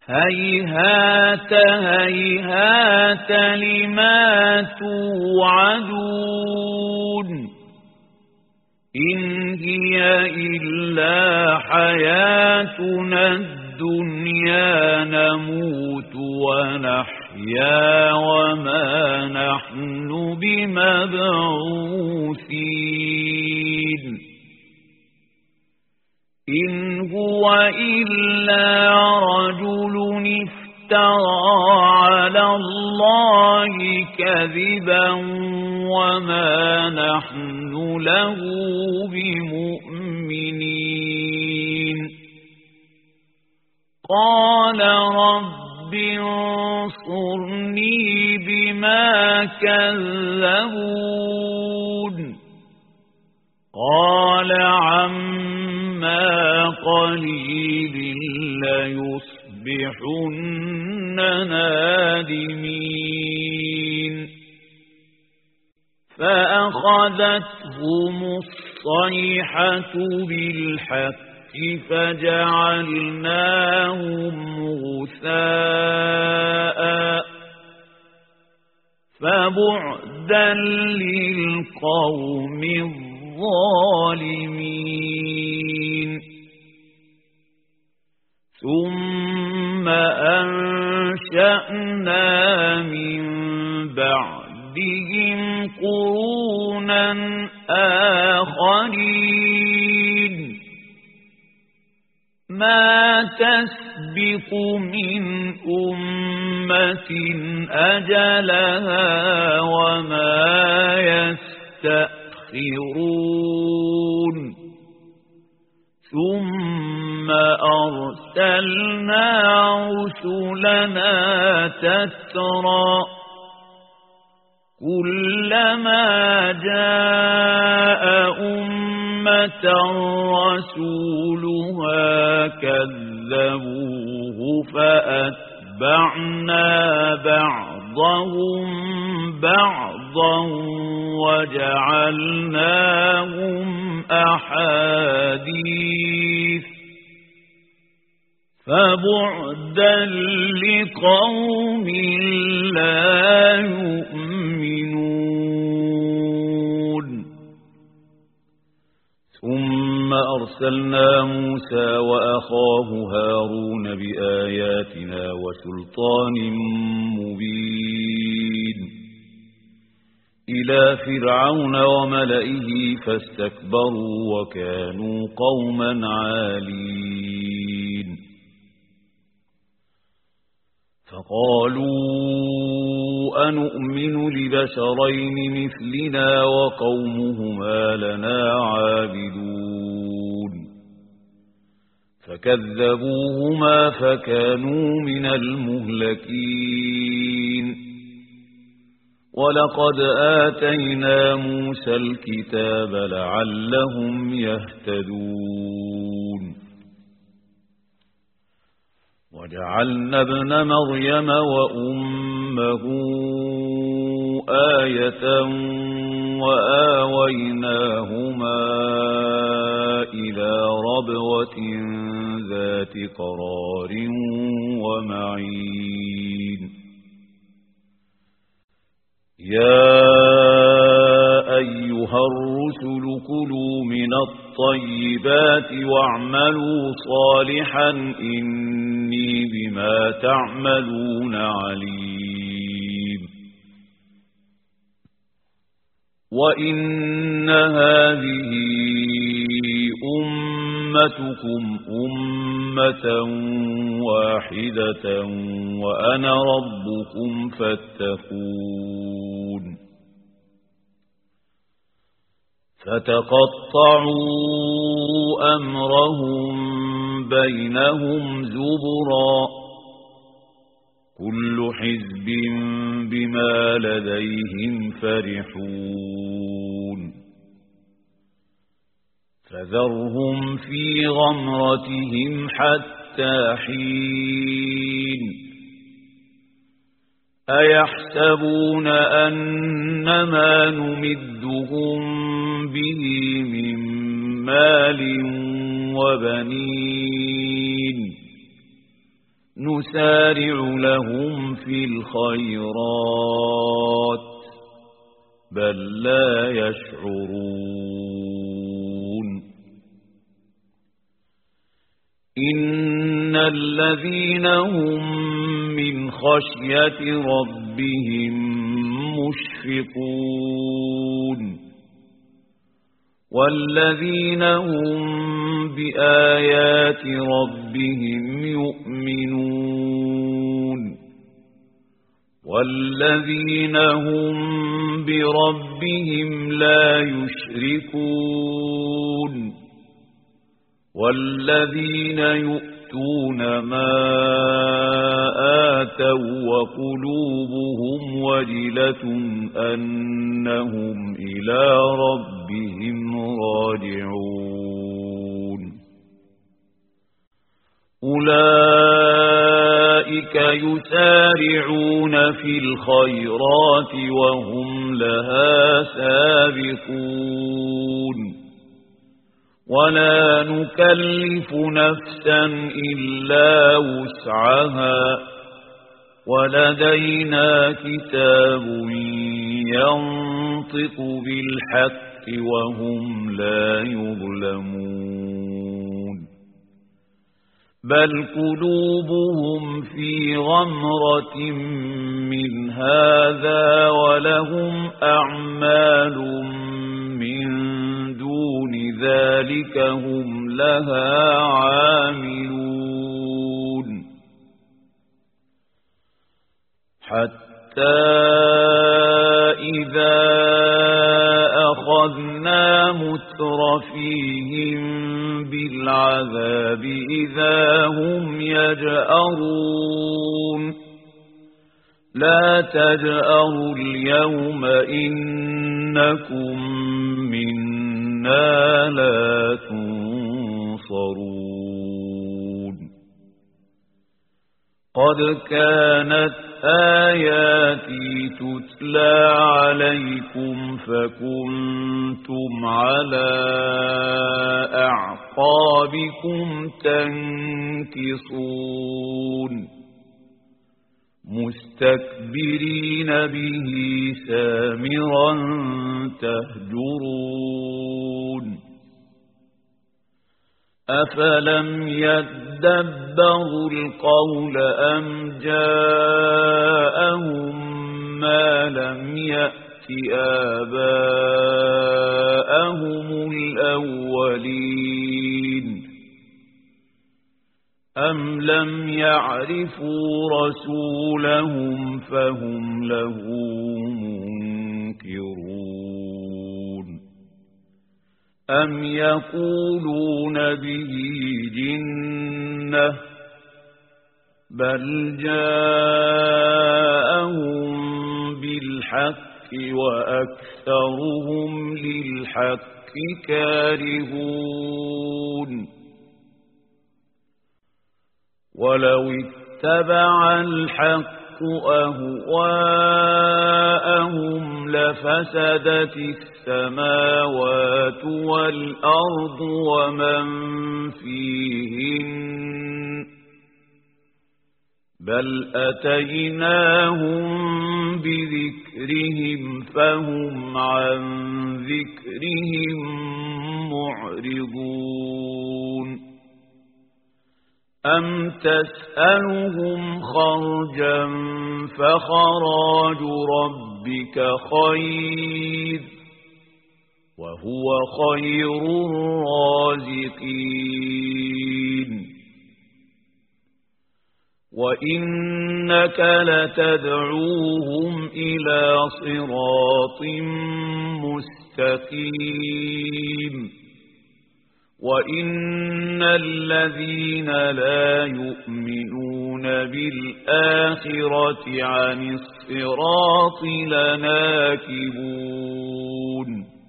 هيهات هيهات لما توعدون إن هي إلا حياتنا الدنيا نموت ونحيا وما نحن بمبعوثين إن هو إلا رجل افترى على الله كذبا وما نحن له بمؤمنين قال رب انصرني بما كذبون قال عما قليل ليصبحن نادمين فأخذتهم الصيحة بالحق فجعلناهم غثاء فبعدا للقوم الظالمين ثم أنشأنا من بعدهم قرونا آخرين ما تسبق من أمة أجلها وما يستأخرون ثم أرسلنا رسلنا تترى كلما جاء أمة رسولها كذبوه فأتبعنا بعضهم بعضا وجعلناهم أحاديث فبعدا لقوم لا يؤمنون ثم أرسلنا موسى وأخاه هارون بآياتنا وسلطان مبين إلى فرعون وملئه فاستكبروا وكانوا قوما عالين فقالوا أنؤمن لبشرين مثلنا وقومهما لنا عابدون فكذبوهما فكانوا من المهلكين ولقد آتينا موسى الكتاب لعلهم يهتدون وجعلنا ابن مريم وأمه آية وآويناهما إلى ربوة ذات قرار ومعين يا أيها الرسل كلوا من الطيبات واعملوا صالحا إني بما تعملون عليم وإن هذه أمتكم أمة واحدة وأنا ربكم فاتقون فتقطعوا أمرهم بينهم زبرا كل حزب بما لديهم فرحون فذرهم في غمرتهم حتى حين أيحسبون أنما نمدهم به من مال وبنين نسارع لهم في الخيرات بل لا يشعرون إن الذين هم من خشية ربهم مشفقون والذين هم بآيات ربهم يؤمنون والذين هم بربهم لا يشركون والذين يؤتون ما آتوا وقلوبهم وجلة أنهم إلى ربهم راجعون أولئك يسارعون في الخيرات وهم لها سابقون ولا نكلف نفسا إلا وسعها ولدينا كتاب ينطق بالحق وهم لا يظلمون بل قلوبهم في غمرة من هذا ولهم أعمال من دون ذلك هم لها عاملون حتى إذا أخذنا مترفيهم بالعذاب إذا هم يجأرون لا تجأروا اليوم إنكم منا لا تنصرون قد كانت آياتي تتلى عليكم فكنتم على أعقابكم تنكصون مستكبرين به سامرا تهجرون أفلم يدبروا القول أم جاءهم ما لم يأت آباءهم الأولين أم لم يعرفوا رسولهم فهم له منكرون أم يقولون به جنة بل جاءهم بالحق وأكثرهم للحق كارهون ولو اتبع الحق أهواءهم لفسدت السماوات والأرض ومن فيهن بل أتيناهم بذكرهم فهم عن ذكرهم معرضون أم تسألهم خرجا فخراج ربك خير وهو خير الرازقين وإنك لتدعوهم إلى صراط مستقيم وإن الذين لا يؤمنون بالآخرة عن الصراط لناكبون